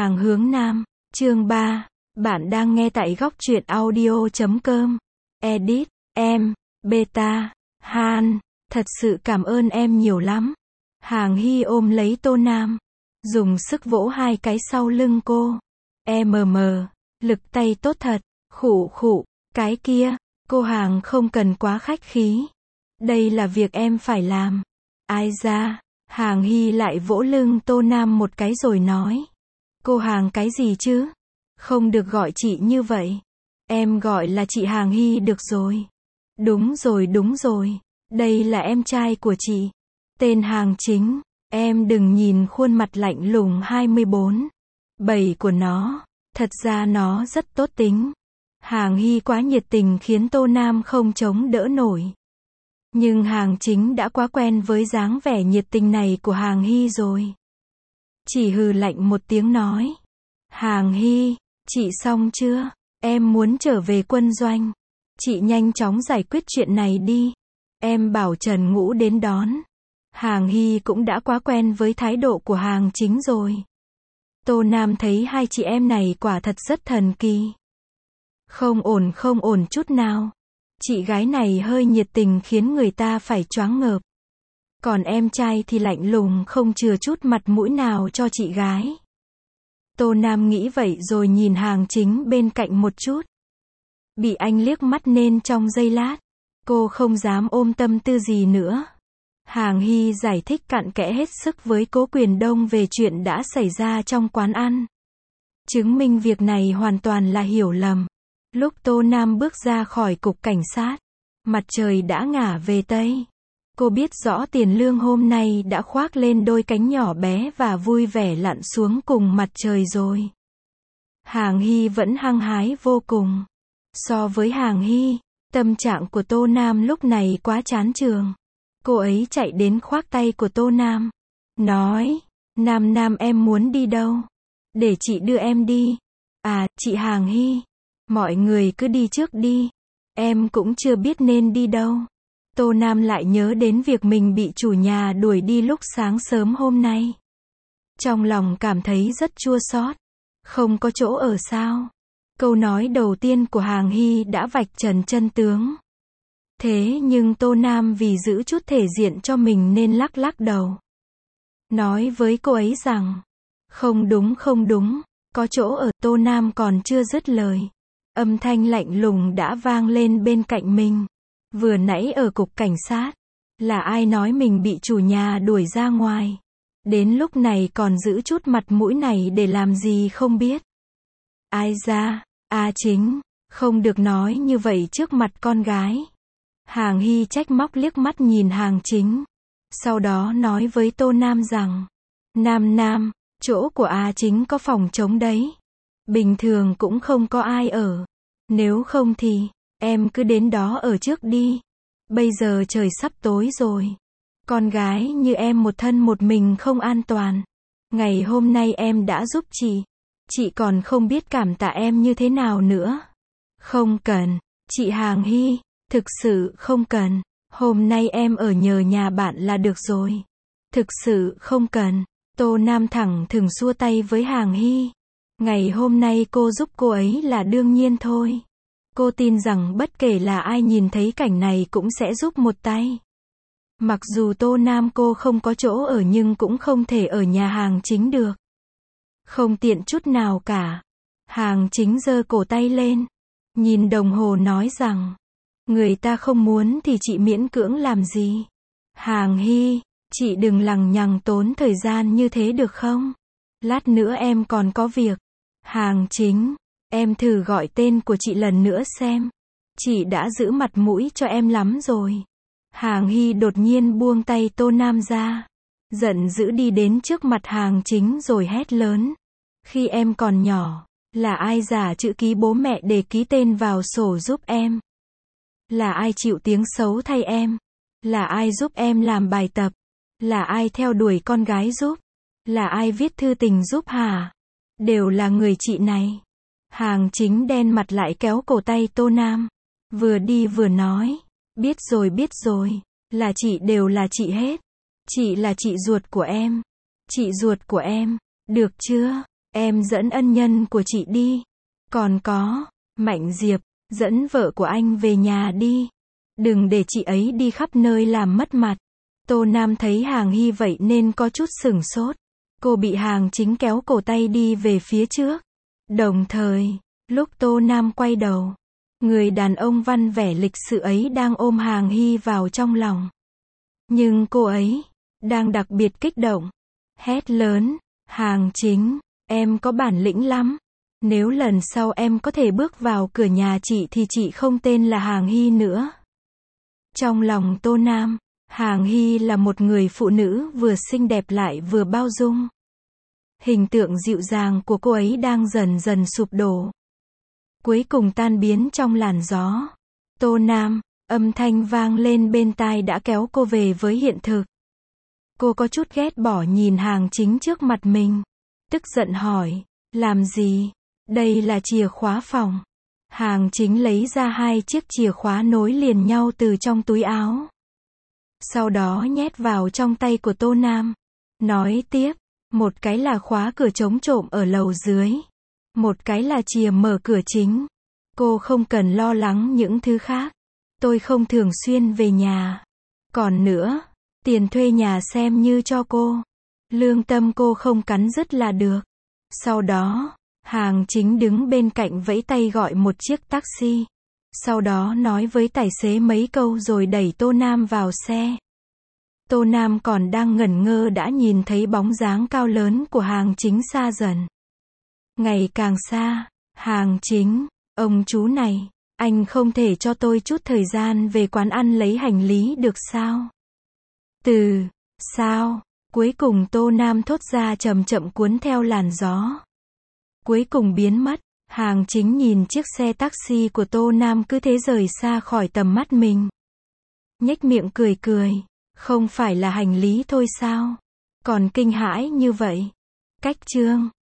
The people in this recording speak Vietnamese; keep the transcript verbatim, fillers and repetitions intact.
Hàng hướng Nam, chương ba. Bạn đang nghe tại góc truyện audio chấm com. Edit, em, Beta, Han, thật sự cảm ơn em nhiều lắm. Hàng Hy ôm lấy Tô Nam, dùng sức vỗ hai cái sau lưng cô. Em mờ mờ, lực tay tốt thật, khụ khụ, cái kia, cô Hàng không cần quá khách khí. Đây là việc em phải làm. Ai ra, Hàng Hy lại vỗ lưng Tô Nam một cái rồi nói. Cô Hàng cái gì chứ? Không được gọi chị như vậy. Em gọi là chị Hàng Hy được rồi. Đúng rồi đúng rồi, đây là em trai của chị. Tên Hàng Chính, em đừng nhìn khuôn mặt lạnh lùng hai mươi bốn, bảy của nó, thật ra nó rất tốt tính. Hàng Hy quá nhiệt tình khiến Tô Nam không chống đỡ nổi. Nhưng Hàng Chính đã quá quen với dáng vẻ nhiệt tình này của Hàng Hy rồi. Chỉ hừ lạnh một tiếng nói. Hàng Hy, chị xong chưa? Em muốn trở về quân doanh. Chị nhanh chóng giải quyết chuyện này đi. Em bảo Trần Ngũ đến đón. Hàng Hy cũng đã quá quen với thái độ của Hàng Chính rồi. Tô Nam thấy hai chị em này quả thật rất thần kỳ. Không ổn không ổn chút nào. Chị gái này hơi nhiệt tình khiến người ta phải choáng ngợp. Còn em trai thì lạnh lùng không chừa chút mặt mũi nào cho chị gái. Tô Nam nghĩ vậy rồi nhìn Hàng Chính bên cạnh một chút. Bị anh liếc mắt nên trong giây lát, cô không dám ôm tâm tư gì nữa. Hàng Hy giải thích cặn kẽ hết sức với Cố Quyền Đông về chuyện đã xảy ra trong quán ăn. Chứng minh việc này hoàn toàn là hiểu lầm. Lúc Tô Nam bước ra khỏi cục cảnh sát, mặt trời đã ngả về Tây. Cô biết rõ Tiền Lương hôm nay đã khoác lên đôi cánh nhỏ bé và vui vẻ lặn xuống cùng mặt trời rồi. Hàng Hy vẫn hăng hái vô cùng. So với Hàng Hy, tâm trạng của Tô Nam lúc này quá chán trường. Cô ấy chạy đến khoác tay của Tô Nam, nói, Nam Nam em muốn đi đâu? Để chị đưa em đi. À, chị Hàng Hy, mọi người cứ đi trước đi. Em cũng chưa biết nên đi đâu. Tô Nam lại nhớ đến việc mình bị chủ nhà đuổi đi lúc sáng sớm hôm nay. Trong lòng cảm thấy rất chua xót. Không có chỗ ở sao? Câu nói đầu tiên của Hàng Hy đã vạch trần chân tướng. Thế nhưng Tô Nam vì giữ chút thể diện cho mình nên lắc lắc đầu. Nói với cô ấy rằng, không đúng không đúng, có chỗ ở. Tô Nam còn chưa dứt lời. Âm thanh lạnh lùng đã vang lên bên cạnh mình. Vừa nãy ở cục cảnh sát, là ai nói mình bị chủ nhà đuổi ra ngoài. Đến lúc này còn giữ chút mặt mũi này để làm gì không biết. Ai ra, A Chính, không được nói như vậy trước mặt con gái. Hàng Hy trách móc liếc mắt nhìn Hàng Chính. Sau đó nói với Tô Nam rằng, Nam Nam, chỗ của A Chính có phòng trống đấy. Bình thường cũng không có ai ở. Nếu không thì, em cứ đến đó ở trước đi. Bây giờ trời sắp tối rồi. Con gái như em một thân một mình không an toàn. Ngày hôm nay em đã giúp chị. Chị còn không biết cảm tạ em như thế nào nữa. Không cần, chị Hàng Hy, thực sự không cần. Hôm nay em ở nhờ nhà bạn là được rồi. Thực sự không cần. Tô Nam thẳng thừng xua tay với Hàng Hy. Ngày hôm nay cô giúp cô ấy là đương nhiên thôi. Cô tin rằng bất kể là ai nhìn thấy cảnh này cũng sẽ giúp một tay. Mặc dù Tô Nam cô không có chỗ ở nhưng cũng không thể ở nhà Hàng Chính được. Không tiện chút nào cả. Hàng Chính giơ cổ tay lên, nhìn đồng hồ nói rằng, người ta không muốn thì chị miễn cưỡng làm gì. Hàng Hy, chị đừng lằng nhằng tốn thời gian như thế được không? Lát nữa em còn có việc. Hàng Chính, em thử gọi tên của chị lần nữa xem. Chị đã giữ mặt mũi cho em lắm rồi. Hàng Hy đột nhiên buông tay Tô Nam ra. Giận dữ đi đến trước mặt Hàng Chính rồi hét lớn. Khi em còn nhỏ, là ai giả chữ ký bố mẹ để ký tên vào sổ giúp em? Là ai chịu tiếng xấu thay em? Là ai giúp em làm bài tập? Là ai theo đuổi con gái giúp? Là ai viết thư tình giúp hả? Đều là người chị này. Hàng Chính đen mặt lại kéo cổ tay Tô Nam. Vừa đi vừa nói. Biết rồi biết rồi. Là chị đều là chị hết. Chị là chị ruột của em. Chị ruột của em. Được chưa? em dẫn ân nhân của chị đi. Còn có, Mạnh Diệp, dẫn vợ của anh về nhà đi. Đừng để chị ấy đi khắp nơi làm mất mặt. Tô Nam thấy Hàng Hy vậy nên có chút sửng sốt. Cô bị Hàng Chính kéo cổ tay đi về phía trước. Đồng thời, lúc Tô Nam quay đầu, người đàn ông văn vẻ lịch sự ấy đang ôm Hàng Hy vào trong lòng. Nhưng cô ấy đang đặc biệt kích động, hét lớn, Hàng Chính, em có bản lĩnh lắm. Nếu lần sau em có thể bước vào cửa nhà chị thì chị không tên là Hàng Hy nữa. Trong lòng Tô Nam, Hàng Hy là một người phụ nữ vừa xinh đẹp lại vừa bao dung. Hình tượng dịu dàng của cô ấy đang dần dần sụp đổ. Cuối cùng tan biến trong làn gió. Tô Nam, âm thanh vang lên bên tai đã kéo cô về với hiện thực. Cô có chút ghét bỏ nhìn Hàng Chính trước mặt mình. Tức giận hỏi, làm gì? Đây là chìa khóa phòng. Hàng Chính lấy ra hai chiếc chìa khóa nối liền nhau từ trong túi áo. Sau đó nhét vào trong tay của Tô Nam. Nói tiếp, một cái là khóa cửa chống trộm ở lầu dưới. Một cái là chìa mở cửa chính. Cô không cần lo lắng những thứ khác. Tôi không thường xuyên về nhà. Còn nữa, tiền thuê nhà xem như cho cô. Lương tâm cô không cắn rứt là được. Sau đó, Hàng Chính đứng bên cạnh vẫy tay gọi một chiếc taxi. Sau đó nói với tài xế mấy câu rồi đẩy Tô Nam vào xe. Tô Nam còn đang ngẩn ngơ đã nhìn thấy bóng dáng cao lớn của Hàng Chính xa dần. Ngày càng xa, Hàng Chính, ông chú này, anh không thể cho tôi chút thời gian về quán ăn lấy hành lý được sao? Từ, sao? Cuối cùng Tô Nam thốt ra chậm chậm cuốn theo làn gió. Cuối cùng biến mất, Hàng Chính nhìn chiếc xe taxi của Tô Nam cứ thế rời xa khỏi tầm mắt mình. Nhếch miệng cười cười, không phải là hành lý thôi sao? Còn kinh hãi như vậy. Cách chương